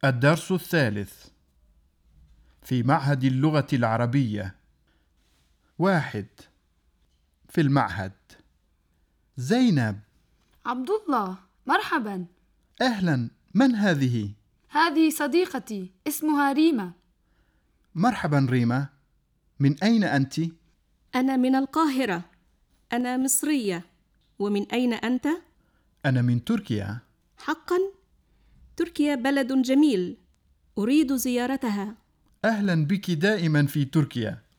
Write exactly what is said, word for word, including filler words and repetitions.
الدرس الثالث في معهد اللغة العربية. واحد. في المعهد. زينب. عبد الله، مرحبا. أهلا، من هذه؟ هذه صديقتي، اسمها ريما. مرحبا ريما، من أين أنت؟ أنا من القاهرة. أنا مصرية. ومن أين أنت؟ أنا من تركيا. حقا؟ تركيا بلد جميل، أريد زيارتها. أهلا بك دائما في تركيا.